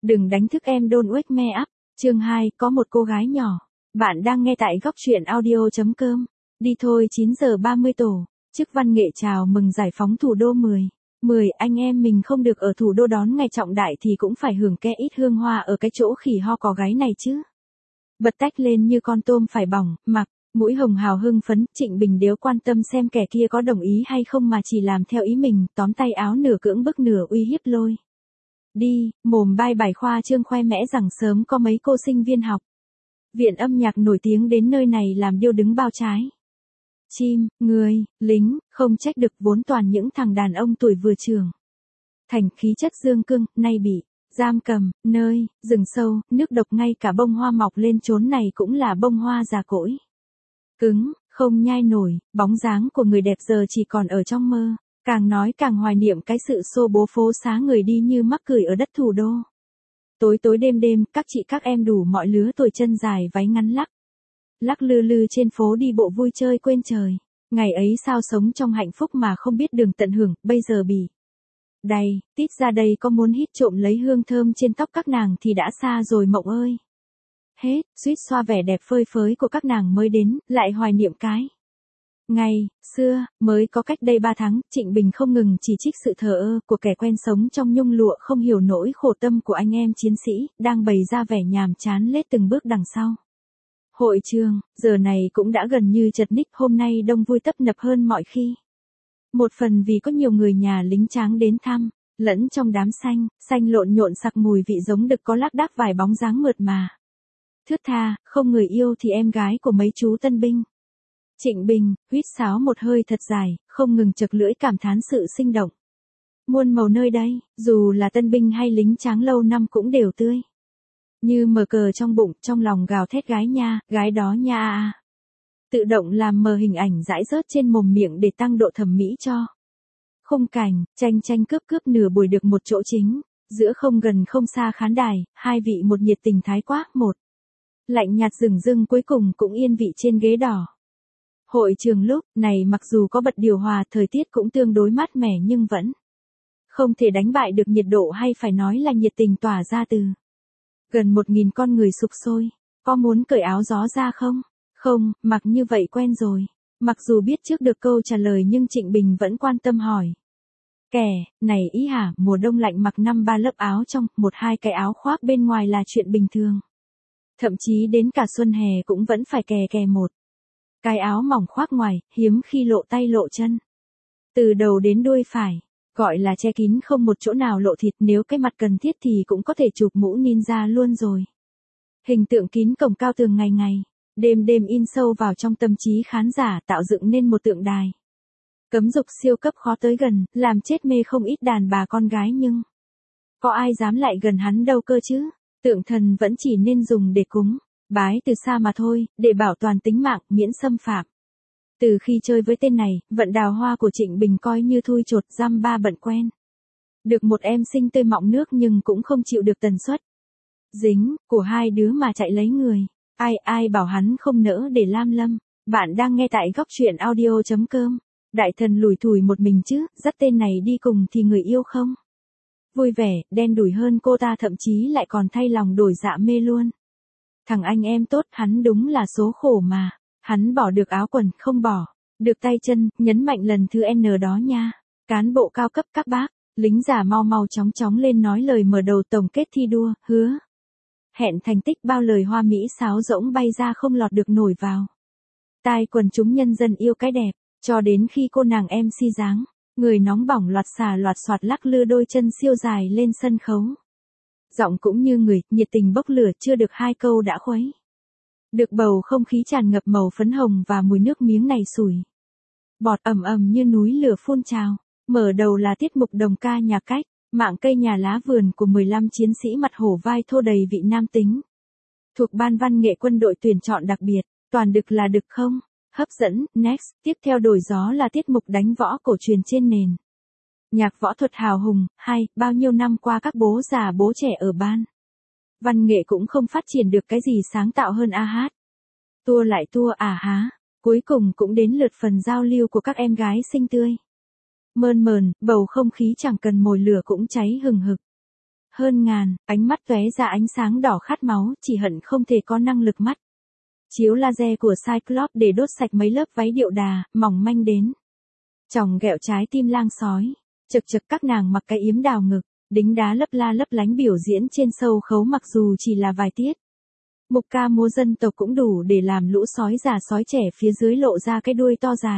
Đừng đánh thức em, don't wake me up. Chương 2, có một cô gái nhỏ. Bạn đang nghe tại góc truyện audio.com. Đi thôi 9 giờ 30 tổ. Chức văn nghệ chào mừng giải phóng thủ đô 10 anh em mình không được ở thủ đô đón ngày trọng đại thì cũng phải hưởng ke ít hương hoa ở cái chỗ khỉ ho có gáy này chứ. Bật tách lên như con tôm phải bỏng, mặc, mũi hồng hào hưng phấn, Trịnh Bình đếu quan tâm xem kẻ kia có đồng ý hay không mà chỉ làm theo ý mình, tóm tay áo nửa cưỡng bức nửa uy hiếp lôi. Đi, mồm bai bài khoa trương khoe mẽ rằng sớm có mấy cô sinh viên học viện âm nhạc nổi tiếng đến nơi này làm điêu đứng bao trái. Chim, người, lính, không trách được vốn toàn những thằng đàn ông tuổi vừa trưởng. Thành khí chất dương cương, nay bị giam cầm, nơi, rừng sâu, nước độc ngay cả bông hoa mọc lên chốn này cũng là bông hoa già cỗi. Cứng, không nhai nổi, bóng dáng của người đẹp giờ chỉ còn ở trong mơ. Càng nói càng hoài niệm cái sự xô bố phố xá người đi như mắc cười ở đất thủ đô. Tối tối đêm đêm, các chị các em đủ mọi lứa tuổi chân dài váy ngắn lắc lư lư trên phố đi bộ vui chơi quên trời. Ngày ấy sao sống trong hạnh phúc mà không biết đường tận hưởng, bây giờ bị đầy, tít ra đây có muốn hít trộm lấy hương thơm trên tóc các nàng thì đã xa rồi mộng ơi. Hết, suýt xoa vẻ đẹp phơi phới của các nàng mới đến, lại hoài niệm cái. Ngày xưa, mới có cách đây 3 tháng, Trịnh Bình không ngừng chỉ trích sự thờ ơ của kẻ quen sống trong nhung lụa không hiểu nỗi khổ tâm của anh em chiến sĩ, đang bày ra vẻ nhàm chán lết từng bước đằng sau. Hội trường, giờ này cũng đã gần như chật ních, hôm nay đông vui tấp nập hơn mọi khi. Một phần vì có nhiều người nhà lính tráng đến thăm, lẫn trong đám xanh lộn nhộn sặc mùi vị giống đực có lác đác vài bóng dáng mượt mà. Thướt tha, không người yêu thì em gái của mấy chú tân binh. Trịnh Bình, huýt sáo một hơi thật dài, không ngừng chật lưỡi cảm thán sự sinh động. Muôn màu nơi đây, dù là tân binh hay lính tráng lâu năm cũng đều tươi. Như mờ cờ trong bụng, trong lòng gào thét gái nha, gái đó nha à. Tự động làm mờ hình ảnh rải rớt trên mồm miệng để tăng độ thẩm mỹ cho. Khung cảnh, tranh cướp nửa buổi được một chỗ chính, giữa không gần không xa khán đài, hai vị một nhiệt tình thái quá, một lạnh nhạt rừng rưng cuối cùng cũng yên vị trên ghế đỏ. Hội trường lúc này mặc dù có bật điều hòa, thời tiết cũng tương đối mát mẻ nhưng vẫn không thể đánh bại được nhiệt độ hay phải nói là nhiệt tình tỏa ra từ gần 1.000 con người sục sôi. Có muốn cởi áo gió ra không? Không, mặc như vậy quen rồi. Mặc dù biết trước được câu trả lời nhưng Trịnh Bình vẫn quan tâm hỏi. Kẻ, này ý hả, mùa đông lạnh mặc 5-3 lớp áo trong, 1-2 cái áo khoác bên ngoài là chuyện bình thường. Thậm chí đến cả xuân hè cũng vẫn phải kè một cái áo mỏng khoác ngoài, hiếm khi lộ tay lộ chân. Từ đầu đến đuôi phải, gọi là che kín không một chỗ nào lộ thịt, nếu cái mặt cần thiết thì cũng có thể chụp mũ ninja luôn rồi. Hình tượng kín cổng cao tường ngày, đêm in sâu vào trong tâm trí khán giả, tạo dựng nên một tượng đài. Cấm dục siêu cấp khó tới gần, làm chết mê không ít đàn bà con gái nhưng có ai dám lại gần hắn đâu cơ chứ. Tượng thần vẫn chỉ nên dùng để cúng bái từ xa mà thôi, để bảo toàn tính mạng, miễn xâm phạm. Từ khi chơi với tên này, vận đào hoa của Trịnh Bình coi như thui chột, dăm ba bận quen. Được một em xinh tươi mọng nước nhưng cũng không chịu được tần suất dính của hai đứa mà chạy lấy người. Ai bảo hắn không nỡ để lam lâm. Bạn đang nghe tại góc truyện audio.com. Đại thần lủi thủi một mình chứ, dắt tên này đi cùng thì người yêu không? Vui vẻ, đen đủi hơn cô ta, thậm chí lại còn thay lòng đổi dạ mê luôn. Thằng anh em tốt, hắn đúng là số khổ mà. Hắn bỏ được áo quần, không bỏ được tay chân, nhấn mạnh lần thứ N đó nha. Cán bộ cao cấp các bác, lính già mau chóng lên nói lời mở đầu tổng kết thi đua, hứa hẹn thành tích bao lời hoa mỹ sáo rỗng bay ra không lọt được nổi vào tai quần chúng nhân dân yêu cái đẹp, cho đến khi cô nàng MC dáng người nóng bỏng loạt xoạt lắc lư đôi chân siêu dài lên sân khấu. Giọng cũng như người, nhiệt tình bốc lửa, chưa được 2 câu đã khuấy được bầu không khí tràn ngập màu phấn hồng và mùi nước miếng này sủi bọt ầm như núi lửa phun trào. Mở đầu là tiết mục đồng ca nhạc cách, mạng cây nhà lá vườn của 15 chiến sĩ mặt hổ vai thô đầy vị nam tính. Thuộc ban văn nghệ quân đội tuyển chọn đặc biệt, toàn đực là đực không? Hấp dẫn, next, tiếp theo đổi gió là tiết mục đánh võ cổ truyền trên nền nhạc võ thuật hào hùng. Bao nhiêu năm qua các bố già bố trẻ ở ban văn nghệ cũng không phát triển được cái gì sáng tạo hơn hát. Tua lại tua há. Cuối cùng cũng đến lượt phần giao lưu của các em gái xinh tươi. Mơn mờn, bầu không khí chẳng cần mồi lửa cũng cháy hừng hực. Hơn ngàn, ánh mắt tóe ra ánh sáng đỏ khát máu, chỉ hận không thể có năng lực mắt chiếu laser của Cyclops để đốt sạch mấy lớp váy điệu đà, mỏng manh đến chòng ghẹo trái tim lang sói. Chực chực các nàng mặc cái yếm đào ngực, đính đá lấp la lấp lánh biểu diễn trên sâu khấu mặc dù chỉ là vài tiết. Mục ca múa dân tộc cũng đủ để làm lũ sói già sói trẻ phía dưới lộ ra cái đuôi to dài.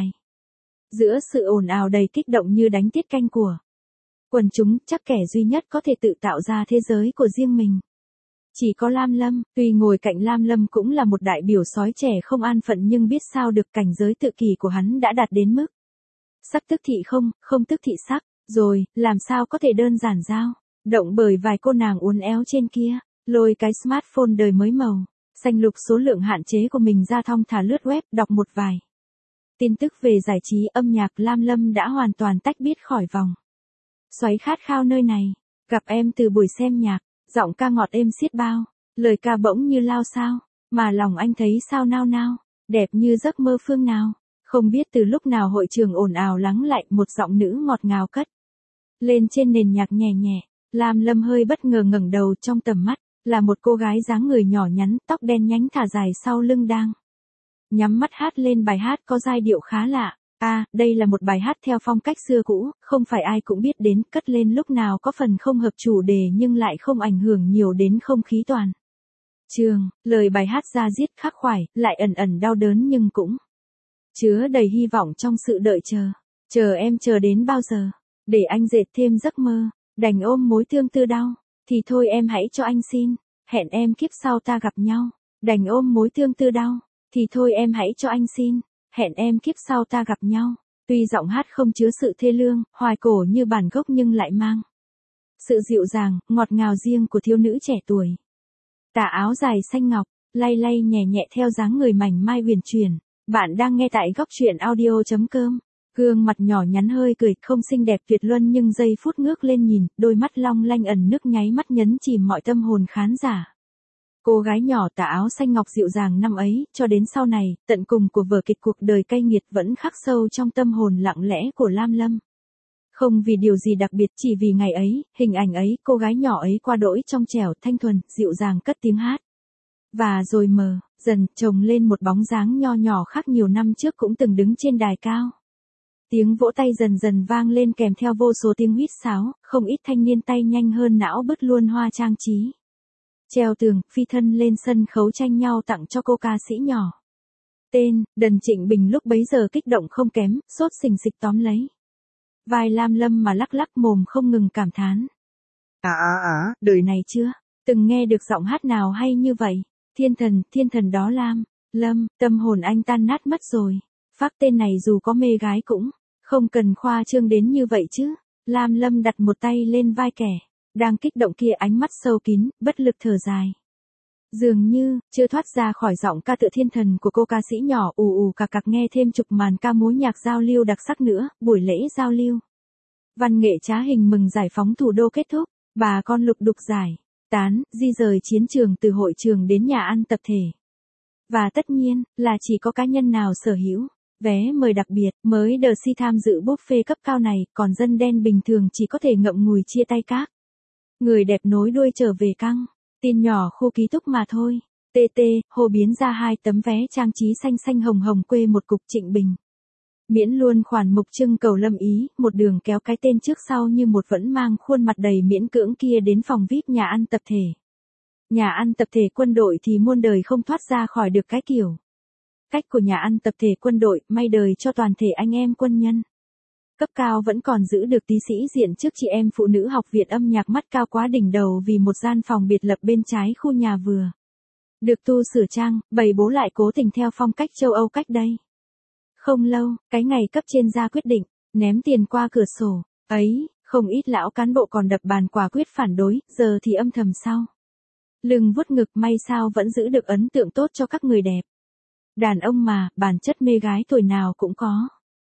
Giữa sự ồn ào đầy kích động như đánh tiết canh của quần chúng, chắc kẻ duy nhất có thể tự tạo ra thế giới của riêng mình chỉ có Lam Lâm. Tuy ngồi cạnh Lam Lâm cũng là một đại biểu sói trẻ không an phận nhưng biết sao được cảnh giới tự kỷ của hắn đã đạt đến mức sắc tức thị không, không tức thị sắc, rồi, làm sao có thể đơn giản giao động bởi vài cô nàng uốn éo trên kia, lôi cái smartphone đời mới màu, xanh lục số lượng hạn chế của mình ra thong thả lướt web đọc một vài tin tức về giải trí âm nhạc. Lam Lâm đã hoàn toàn tách biệt khỏi vòng xoáy khát khao nơi này. Gặp em từ buổi xem nhạc, giọng ca ngọt êm xiết bao, lời ca bỗng như lao sao, mà lòng anh thấy sao nao nao, đẹp như giấc mơ phương nào. Không biết từ lúc nào hội trường ồn ào lắng lại, một giọng nữ ngọt ngào cất lên trên nền nhạc nhẹ nhẹ. Lam Lâm hơi bất ngờ ngẩng đầu, trong tầm mắt là một cô gái dáng người nhỏ nhắn, tóc đen nhánh thả dài sau lưng đang nhắm mắt hát lên bài hát có giai điệu khá lạ. Đây là một bài hát theo phong cách xưa cũ, không phải ai cũng biết đến, cất lên lúc nào có phần không hợp chủ đề nhưng lại không ảnh hưởng nhiều đến không khí toàn trường. Lời bài hát da diết khắc khoải, lại ẩn ẩn đau đớn nhưng cũng chứa đầy hy vọng trong sự đợi chờ. Chờ em chờ đến bao giờ, để anh dệt thêm giấc mơ, đành ôm mối thương tư đau, thì thôi em hãy cho anh xin, hẹn em kiếp sau ta gặp nhau, đành ôm mối thương tư đau, thì thôi em hãy cho anh xin, hẹn em kiếp sau ta gặp nhau. Tuy giọng hát không chứa sự thê lương, hoài cổ như bản gốc nhưng lại mang sự dịu dàng, ngọt ngào riêng của thiếu nữ trẻ tuổi. Tà áo dài xanh ngọc, lay lay nhẹ nhẹ theo dáng người mảnh mai huyền chuyển. Bạn đang nghe tại góc truyện audio.com. Gương mặt nhỏ nhắn hơi cười, không xinh đẹp tuyệt luân nhưng giây phút ngước lên nhìn, đôi mắt long lanh ẩn nước nháy mắt nhấn chìm mọi tâm hồn khán giả. Cô gái nhỏ tà áo xanh ngọc dịu dàng năm ấy, cho đến sau này, tận cùng của vở kịch cuộc đời cay nghiệt vẫn khắc sâu trong tâm hồn lặng lẽ của Lam Lâm. Không vì điều gì đặc biệt, chỉ vì ngày ấy, hình ảnh ấy, cô gái nhỏ ấy qua đỗi trong trẻo, thanh thuần, dịu dàng cất tiếng hát. Và rồi dần chồng lên một bóng dáng nho nhỏ khác nhiều năm trước cũng từng đứng trên đài cao. Tiếng vỗ tay dần dần vang lên kèm theo vô số tiếng huýt sáo, không ít thanh niên tay nhanh hơn não bứt luôn hoa trang trí. Treo tường, phi thân lên sân khấu tranh nhau tặng cho cô ca sĩ nhỏ. Tên, Đần Trịnh Bình lúc bấy giờ kích động không kém, sốt sình sịch tóm lấy vai Lam Lâm mà lắc lắc mồm không ngừng cảm thán. Đời này chưa từng nghe được giọng hát nào hay như vậy. Thiên thần đó Lam Lâm, tâm hồn anh tan nát mất rồi. Phác tên này dù có mê gái cũng không cần khoa trương đến như vậy chứ. Lam Lâm đặt một tay lên vai kẻ đang kích động kia, ánh mắt sâu kín, bất lực thở dài. Dường như chưa thoát ra khỏi giọng ca tựa thiên thần của cô ca sĩ nhỏ, ù cặc nghe thêm chục màn ca múa nhạc giao lưu đặc sắc nữa. Buổi lễ giao lưu văn nghệ trá hình mừng giải phóng thủ đô kết thúc, bà con lục đục giải tán, di rời chiến trường từ hội trường đến nhà ăn tập thể. Và tất nhiên là chỉ có cá nhân nào sở hữu vé mời đặc biệt mới được si tham dự buffet cấp cao này, còn dân đen bình thường chỉ có thể ngậm ngùi chia tay các người đẹp nối đuôi trở về căng tin nhỏ khu ký túc mà thôi. Hồ biến ra 2 tấm vé trang trí xanh xanh hồng hồng quê một cục Trịnh Bình. Miễn luôn khoản mục trưng cầu Lâm Ý, một đường kéo cái tên trước sau như một vẫn mang khuôn mặt đầy miễn cưỡng kia đến phòng VIP nhà ăn tập thể. Nhà ăn tập thể quân đội thì muôn đời không thoát ra khỏi được cái kiểu cách của nhà ăn tập thể quân đội, may đời cho toàn thể anh em quân nhân cấp cao vẫn còn giữ được tí sĩ diện trước chị em phụ nữ học viện âm nhạc mắt cao quá đỉnh đầu vì một gian phòng biệt lập bên trái khu nhà vừa được tu sửa trang, bày bố lại cố tình theo phong cách châu Âu cách đây không lâu. Cái ngày cấp trên ra quyết định ném tiền qua cửa sổ ấy, không ít lão cán bộ còn đập bàn quả quyết phản đối, giờ thì âm thầm sau lưng vuốt ngực, may sao vẫn giữ được ấn tượng tốt cho các người đẹp. Đàn ông mà, bản chất mê gái tuổi nào cũng có.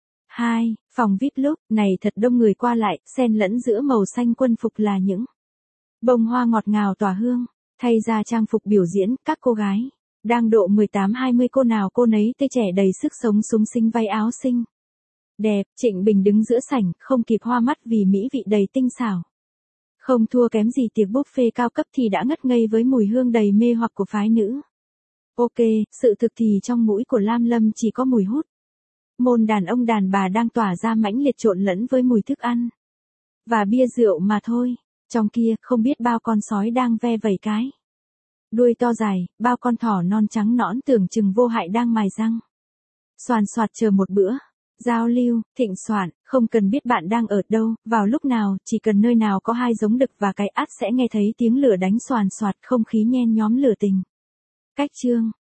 2. Phòng VIP lúc này thật đông người qua lại, xen lẫn giữa màu xanh quân phục là những bông hoa ngọt ngào tỏa hương. Thay ra trang phục biểu diễn, các cô gái đang độ 18-20, cô nào cô nấy tươi trẻ đầy sức sống súng xinh, váy áo xinh đẹp. Trịnh Bình đứng giữa sảnh, không kịp hoa mắt vì mỹ vị đầy tinh xảo. Không thua kém gì tiệc buffet cao cấp thì đã ngất ngây với mùi hương đầy mê hoặc của phái nữ. Ok, sự thực thì trong mũi của Lam Lâm chỉ có mùi hút. Môn đàn ông đàn bà đang tỏa ra mãnh liệt trộn lẫn với mùi thức ăn. Và bia rượu mà thôi. Trong kia, không biết bao con sói đang ve vẩy cái đuôi to dài, bao con thỏ non trắng nõn tưởng chừng vô hại đang mài răng. Xoàn xoạt chờ một bữa. Giao lưu, thịnh soạn, không cần biết bạn đang ở đâu, vào lúc nào, chỉ cần nơi nào có hai giống đực và cái át sẽ nghe thấy tiếng lửa đánh xoàn xoạt, không khí nhen nhóm lửa tình. Cách chương